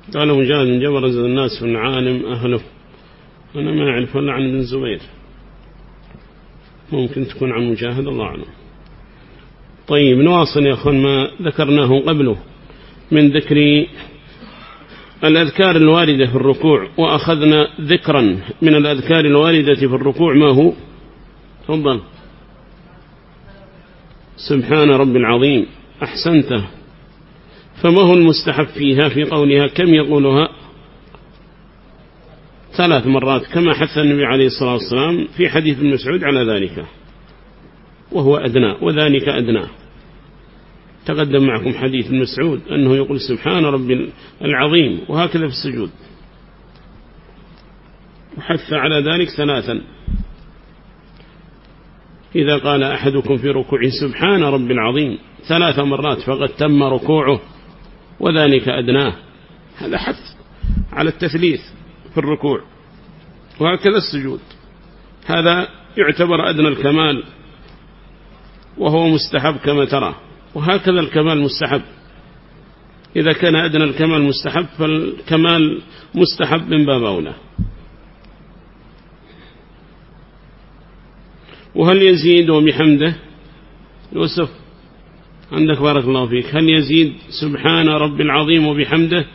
قال مجاهد جبرز الناس في العالم أهله. أنا ما أعرف ولا عن ابن الزبير، ممكن تكون عن مجاهد، الله أعلم. طيب نواصل يا أخوان ما ذكرناه قبله من ذكر الأذكار الواردة في الركوع، وأخذنا ذكرا من الأذكار الواردة في الركوع. ما هو؟ تفضل. سبحان رب العظيم. أحسنت. فما هو المستحب فيها في قولها؟ كم يقولها؟ 3 مرات كما حث النبي عليه الصلاة والسلام في حديث ابن مسعود على ذلك، وهو أدنى وذلك أدنى. تقدم معكم حديث ابن مسعود أنه يقول سبحان رب العظيم، وهكذا في السجود، وحث على ذلك 3. إذا قال أحدكم في ركوعه سبحان رب العظيم 3 مرات فقد تم ركوعه وذلك أدناه. هذا حث على التثليث في الركوع، وهكذا السجود. هذا يعتبر أدنى الكمال وهو مستحب كما ترى، وهكذا الكمال مستحب. إذا كان أدنى الكمال مستحب فالكمال مستحب من باب أولى. وهل يزيد وبحمده؟ يوسف عندك بارك الله فيك. هل يزيد سبحان رب العظيم وبحمده؟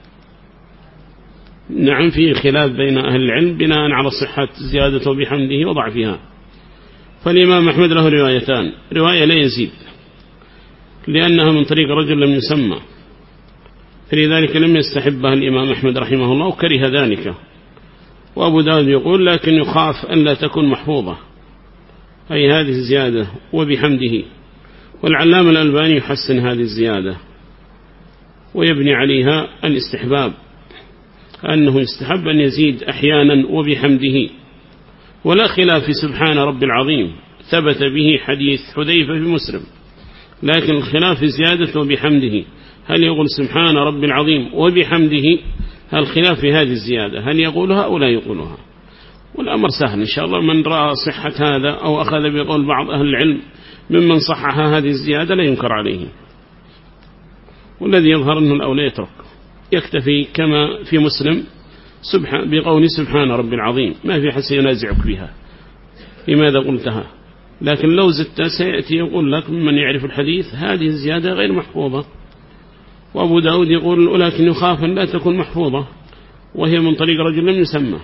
نعم، فيه خلاف بين أهل العلم بناء على صحة زيادته وبحمده وضعفها. فالإمام أحمد له روايتان: رواية لا يزيد لأنها من طريق رجل لم يسمى، فلذلك لم يستحبها الإمام أحمد رحمه الله وكره ذلك. وأبو داود يقول لكن يخاف أن لا تكون محفوظة، أي هذه الزيادة وبحمده. والعلامة الألباني يحسن هذه الزيادة ويبني عليها الاستحباب، أنه يستحب أن يزيد أحيانا وبحمده. ولا خلاف في سبحان رب العظيم، ثبت به حديث حذيفة في مسلم، لكن الخلاف في زيادة وبحمده. هل يقول سبحان رب العظيم وبحمده؟ هل خلاف في هذه الزيادة، هل يقولها أو لا يقولها؟ والأمر سهل إن شاء الله. من رأى صحة هذا أو أخذ بقول بعض أهل العلم ممن صحح هذه الزيادة لا ينكر عليه، والذي يظهر أنه الأولى يترك، يكتفي كما في مسلم بقول سبحان رب العظيم، ما في حس ينازعك بها لماذا قلتها. لكن لو زدت سيأتي يقول لك من يعرف الحديث هذه الزيادة غير محفوظة. وأبو داود يقول ولكن يخاف أن لا تكون محفوظة وهي من طريق رجل لم يسمى.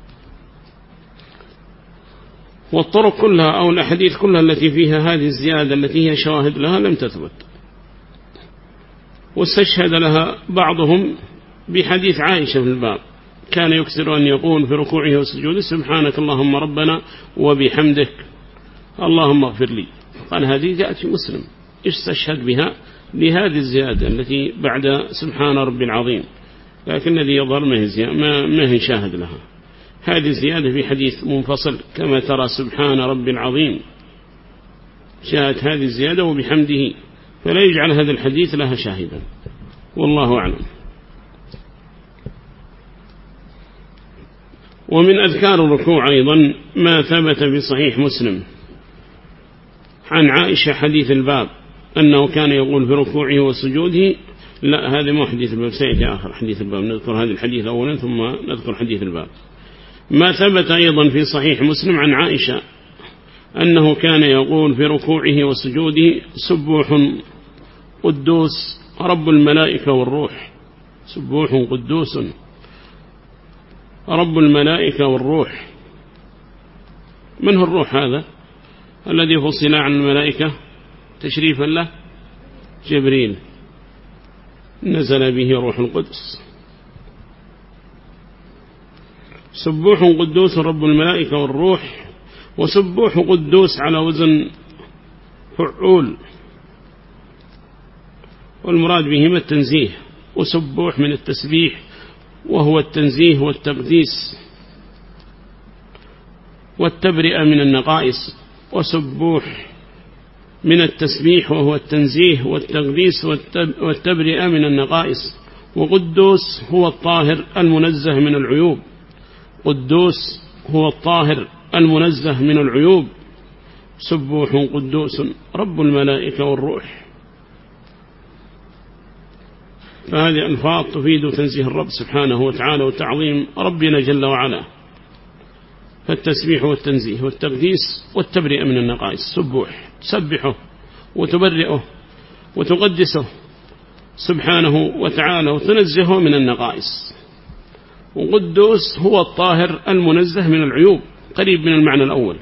والطرق كلها أو الأحاديث كلها التي فيها هذه الزيادة التي هي شواهد لها لم تثبت، واستشهد لها بعضهم بحديث عائشة في الباب: كان يكثر أن يقول في ركوعه وسجوده سبحانك اللهم ربنا وبحمدك اللهم اغفر لي. قال هذه جاءت في مسلم، استشهد بها لهذه الزيادة التي بعد سبحان رب العظيم، لكن الذي يظهر ما هي شاهد لها. هذه الزيادة في حديث منفصل كما ترى سبحان رب العظيم، جاءت هذه الزيادة وبحمده، فلا يجعل هذا الحديث لها شاهدا، والله أعلم. ومن أذكار الركوع أيضا ما ثبت في صحيح مسلم عن عائشة حديث الباب أنه كان يقول في ركوعه وسجوده. لا، هذا مو حديث الباب، سيأتي آخر حديث الباب، نذكر هذا الحديث أولا ثم نذكر حديث الباب. ما ثبت أيضا في صحيح مسلم عن عائشة أنه كان يقول في ركوعه وسجوده سبوح قدوس رب الملائكة والروح. سبوح قدوس رب الملائكة والروح. من هو الروح هذا الذي فصل عن الملائكة تشريفا له؟ جبريل، نزل به روح القدس. سبوح قدوس رب الملائكة والروح. وسبوح قدوس على وزن فعول، والمراد بهما التنزيه، وسبوح من التسبيح وهو التنزيه والتقديس والتبرئة من النقائص، وسبوح من التسبيح وهو التنزيه والتقديس والتبرئة من النقائص. وقدوس هو الطاهر المنزه من العيوب. قدوس هو الطاهر المنزه من العيوب. سبوح قدوس رب الملائكة والروح. فهذه ألفاظ تفيد تنزيه الرب سبحانه وتعالى وتعظيم ربنا جل وعلا. فالتسبيح والتنزيه والتقديس والتبرئة من النقائص. سبوح تسبحه وتبرئه وتقدسه سبحانه وتعالى وتنزهه من النقائص. وقدوس هو الطاهر المنزه من العيوب، قريب من المعنى الأول.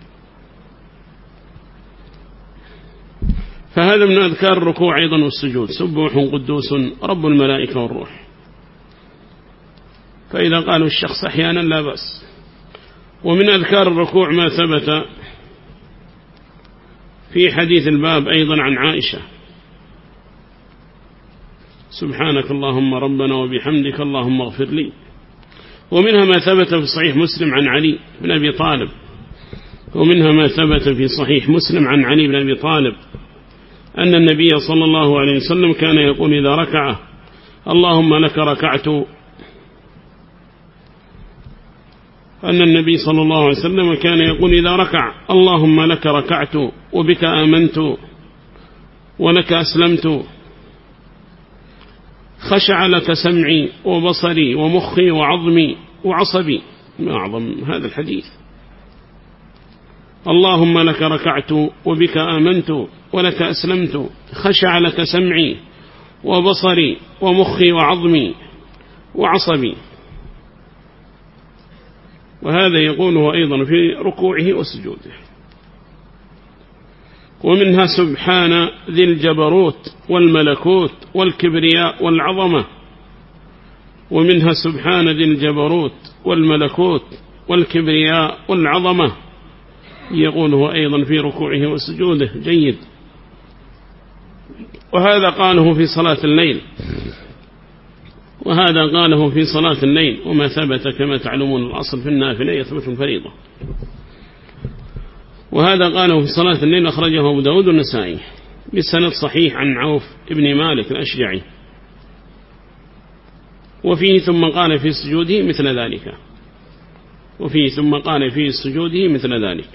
فهذا من أذكار الركوع أيضا والسجود. سبوح قدوس رب الملائكة والروح. فإذا قالوا الشخص أحيانا لا بأس. ومن أذكار الركوع ما ثبت في حديث الباب أيضا عن عائشة: سبحانك اللهم ربنا وبحمدك اللهم اغفر لي. ومنها ما ثبت في صحيح مسلم عن علي بن أبي طالب. ومنها ما ثبت في صحيح مسلم عن علي بن أبي طالب أن النبي صلى الله عليه وسلم كان يقول إذا ركع: اللهم لك ركعت. أن النبي صلى الله عليه وسلم كان يقول إذا ركع: اللهم لك ركعت وبك آمنت ولك أسلمت، خشع لك سمعي وبصري ومخي وعظمي وعصبي. ما أعظم هذا الحديث. اللهم لك ركعت وبك آمنت ولك أسلمت، خشع لك سمعي وبصري ومخي وعظمي وعصبي. وهذا يقوله أيضا في ركوعه وسجوده. ومنها سبحان ذي الجبروت والملكوت والكبرياء والعظمة. ومنها سبحان ذي الجبروت والملكوت والكبرياء والعظمة، يقوله أيضا في ركوعه وسجوده. جيد. وهذا قاله في صلاة الليل. وهذا قاله في صلاة الليل. وما ثبت كما تعلمون الأصل في النافلة يثبت الفريضة. وهذا قاله في صلاة الليل أخرجه أبو داود والنسائي بسند صحيح عن عوف ابن مالك الأشجعي. وفيه ثم قال في سجوده مثل ذلك. وفيه ثم قال في سجوده مثل ذلك.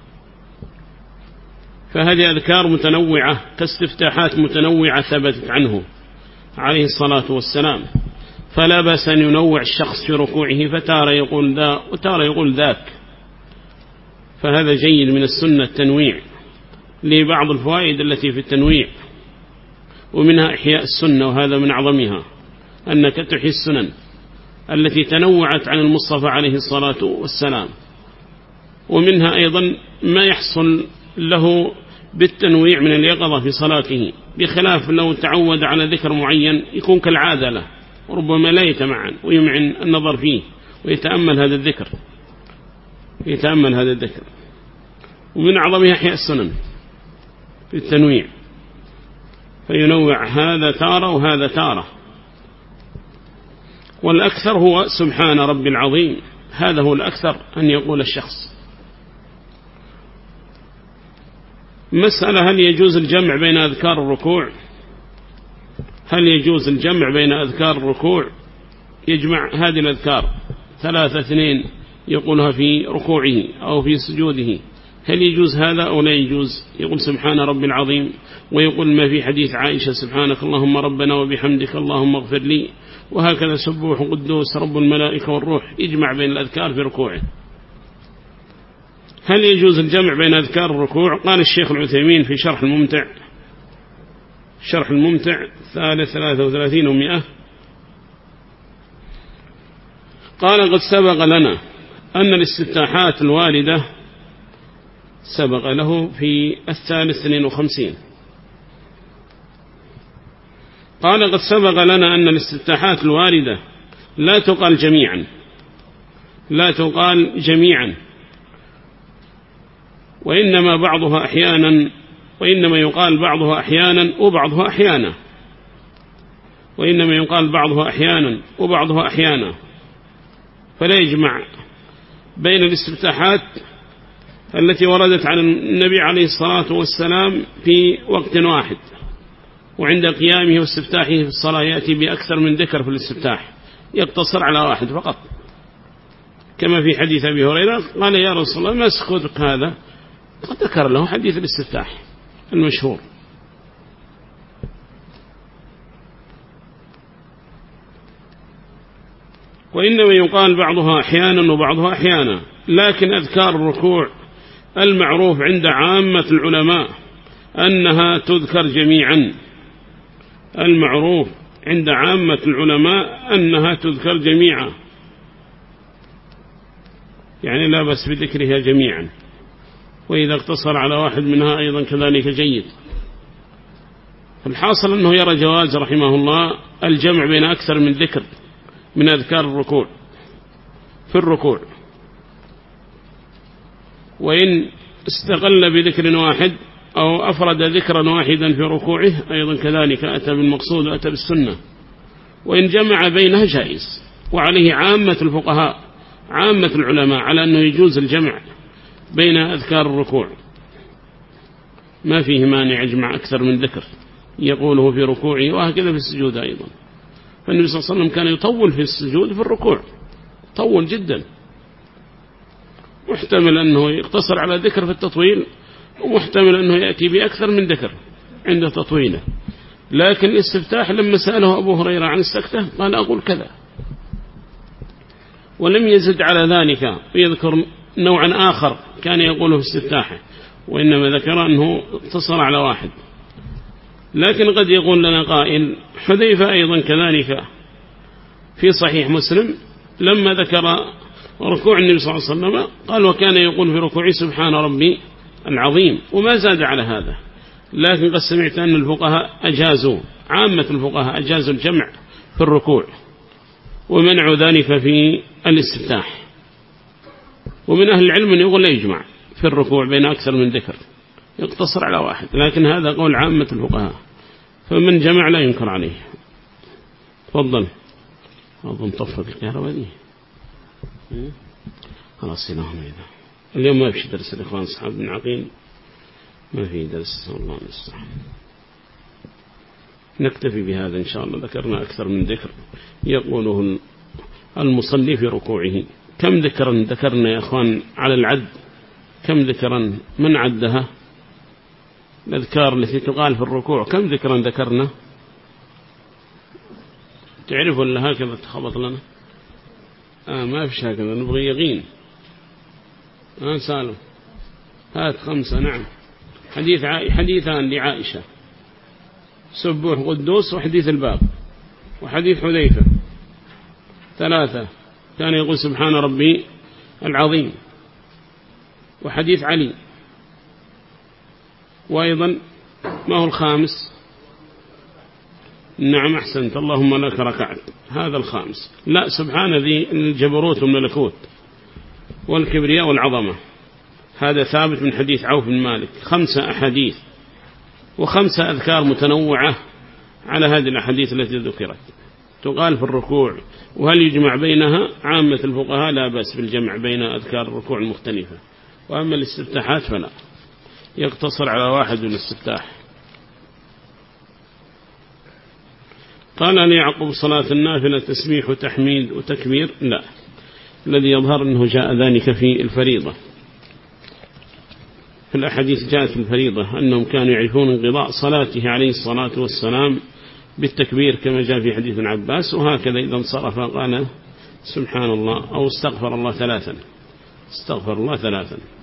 فهذه أذكار متنوعة كاستفتاحات متنوعة ثبتت عنه عليه الصلاة والسلام. فلا بأس أن ينوع الشخص في ركوعه، فتارة يقول ذا وتارة يقول ذاك. فهذا جيد من السنة التنويع لبعض الفوائد التي في التنويع. ومنها إحياء السنة، وهذا من أعظمها أنك تحيي السنن التي تنوعت عن المصطفى عليه الصلاة والسلام. ومنها أيضا ما يحصل له بالتنويع من اليقظة في صلاته، بخلاف لو تعود على ذكر معين يكون كالعادة له، وربما لا يتمعن ويمعن النظر فيه ويتأمل هذا الذكر. ومن أعظمها إحياء السنن في التنويع، فينوع هذا تارة وهذا تارة. والأكثر هو سبحان ربي العظيم، هذا هو الأكثر أن يقول الشخص. مسألة: هل يجوز الجمع بين أذكار الركوع؟ هل يجوز الجمع بين أذكار الركوع؟ يجمع هذه الأذكار 3 يقولها في ركوعه أو في سجوده. هل يجوز هذا أو لا يجوز؟ يقول سبحان ربي العظيم، ويقول ما في حديث عائشة: سبحانك اللهم ربنا وبحمدك اللهم اغفر لي. وهكذا سبوح قدوس رب الملائكة والروح. يجمع بين الأذكار في ركوعه. هل يجوز الجمع بين أذكار الركوع؟ قال الشيخ العثيمين في شرح الممتع 33 و100: قال قد سبق لنا أن الاستفتاحات الواردة سبق له في 52. قال قد سبق لنا أن الاستفتاحات الواردة لا تقال جميعا وإنما يقال بعضها أحيانا فلا يجمع بين الاستفتاحات التي وردت عن النبي عليه الصلاة والسلام في وقت واحد، وعند قيامه واستفتاحه في الصلاة يأتي بأكثر من ذكر في الاستفتاح، يقتصر على واحد فقط، كما في حديث أبي هريرة قال: يا رسول الله ما سكوتك هذا؟ قد ذكر له حديث الاستفتاح المشهور. وإنما يقال بعضها أحيانا وبعضها أحيانا، لكن أذكار الركوع المعروف عند عامة العلماء أنها تذكر جميعا، المعروف عند عامة العلماء أنها تذكر جميعا، يعني لا بس بذكرها جميعا، وإذا اقتصر على واحد منها أيضا كذلك جيد. الحاصل أنه يرى جواز رحمه الله الجمع بين أكثر من ذكر من أذكار الركوع في الركوع، وإن استغل بذكر واحد أو أفرد ذكرا واحدا في ركوعه أيضا كذلك أتى بالمقصود وأتى بالسنة، وإن جمع بينها جائز. وعليه عامة الفقهاء عامة العلماء على أنه يجوز الجمع بين أذكار الركوع، ما فيه مانع يجمع أكثر من ذكر يقوله في ركوعه، وهكذا في السجود أيضا. فالنبي صلى الله عليه وسلم كان يطول في السجود في الركوع، طول جدا، محتمل أنه يقتصر على ذكر في التطويل، ومحتمل أنه يأتي بأكثر من ذكر عند تطويله. لكن الاستفتاح لما سأله أبو هريرة عن السكتة قال أقول كذا، ولم يزد على ذلك ويذكر نوعا آخر كان يقوله في استفتاحه، وإنما ذكر أنه اقتصر على واحد. لكن قد يقول لنا قائل حذيفة أيضا كذلك في صحيح مسلم لما ذكر ركوع النبي صلى الله عليه وسلم قال وكان يقول في ركوعه سبحان ربي العظيم، وما زاد على هذا. لكن قد سمعت أن الفقهاء أجازوا، عامة الفقهاء أجازوا الجمع في الركوع ومنعوا ذلك في الاستفتاح، ومن أهل العلم أن يقول لا يجمع في الركوع بين أكثر من ذكر، يقتصر على واحد، لكن هذا قول عامة الفقهاء، فمن جمع لا ينكر عليه. تفضل. أظن طفت الكهرباء دي خلاص سناهم إذا اليوم ما فيش درس الإخوان أصحاب بن عقيل، ما في درس، الله المستعان. نكتفي بهذا إن شاء الله. ذكرنا أكثر من ذكر يقوله المصلي في ركوعه. كم ذكرا ذكرنا يا أخوان على العد؟ كم ذكرا من عدها؟ الأذكار التي تقال في الركوع كم ذكرا ذكرنا؟ تعرف ولا هكذا تخبط لنا؟ ما فيش هكذا، نبغي يقين. سالم هات 5. نعم. حديثان لعائشة، سبوح قدوس وحديث الباب وحديث حذيفة. 3 كان يقول سبحان ربي العظيم، وحديث علي. وأيضا ما هو الخامس؟ نعم أحسنت، اللهم لك ركعت، هذا الخامس. لا، سبحان ذي الجبروت والملكوت والكبرياء والعظمة، هذا ثابت من حديث عوف بن مالك. 5 أحاديث و5 أذكار متنوعة على هذه الأحاديث التي ذكرت تقال في الركوع. وهل يجمع بينها؟ عامة الفقهاء لا بأس بالجمع بين أذكار الركوع المختلفة، وأما الاستفتاحات فلا، يقتصر على واحد من الاستفتاح. قال لي يعقب صلاة النافلة تسبيح وتحميد وتكبير؟ لا، الذي يظهر أنه جاء ذلك في الفريضة. في الأحاديث جاءت في الفريضة أنهم كانوا يعرفون انقضاء صلاته عليه الصلاة والسلام بالتكبير كما جاء في حديث ابن عباس، وهكذا إذا انصرف قال سبحان الله أو استغفر الله 3. استغفر الله 3.